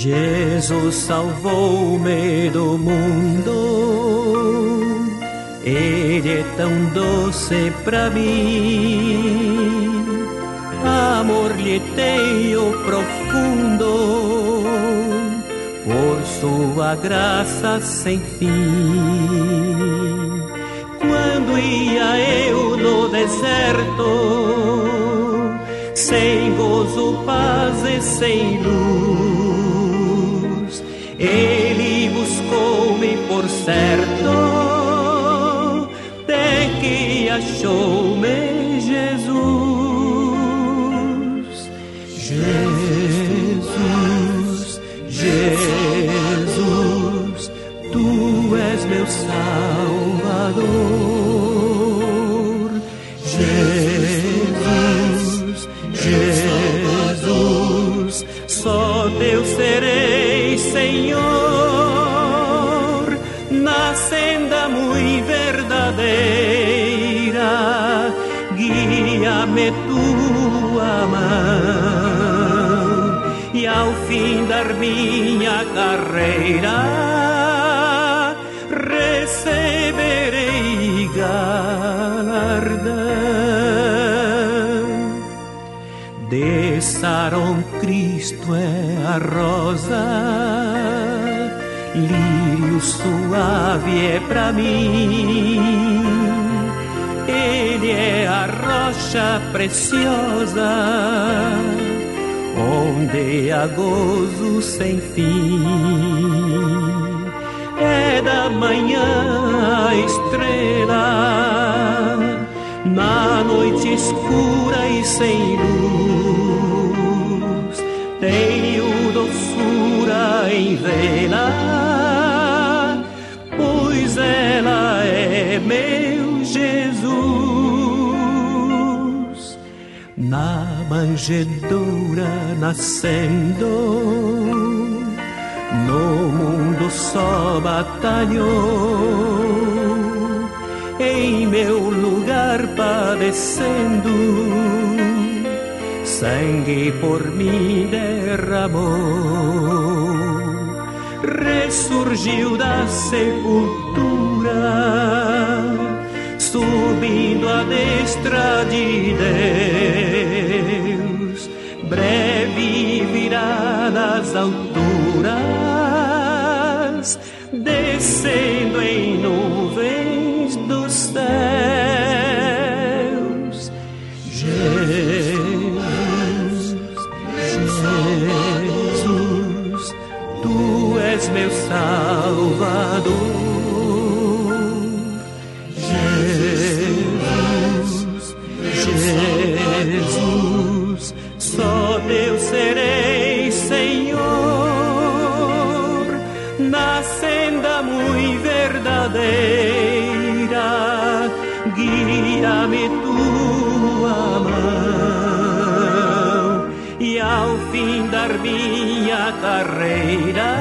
Jesus salvou-me do mundo, Ele é tão doce pra mim. Amor lhe tenho profundo, por sua graça sem fim. Quando ia eu no deserto, sem gozo, paz e sem luz, Ele buscou-me por certo, até que achou-me Jesus. Jesus, Jesus, Tu és meu Salvador. Jesus, Jesus, só Teu serei, Senhor, na senda muito verdadeira, guia-me Tua mão, e ao findar minha carreira, receberei galardão. De Saron Cristo é a rosa, lírio suave é pra mim. Ele é a rocha preciosa, onde há gozo sem fim. É da manhã a estrela, na noite escura e sem luz, tenho doçura em vê-la, pois ela é meu Jesus. Na manjedoura nascendo, no mundo só batalhou, em meu lugar padecendo, sangue por mim derramou. Ressurgiu da sepultura, subindo à destra de Deus, breve virá das alturas, descendo em nuvens dos céus. Jesus, Jesus, Tu és meu Salvador. Jesus, Jesus, só Teu serei, Senhor, na senda muito verdadeira, guia-me Tua mão, e ao findar minha carreira,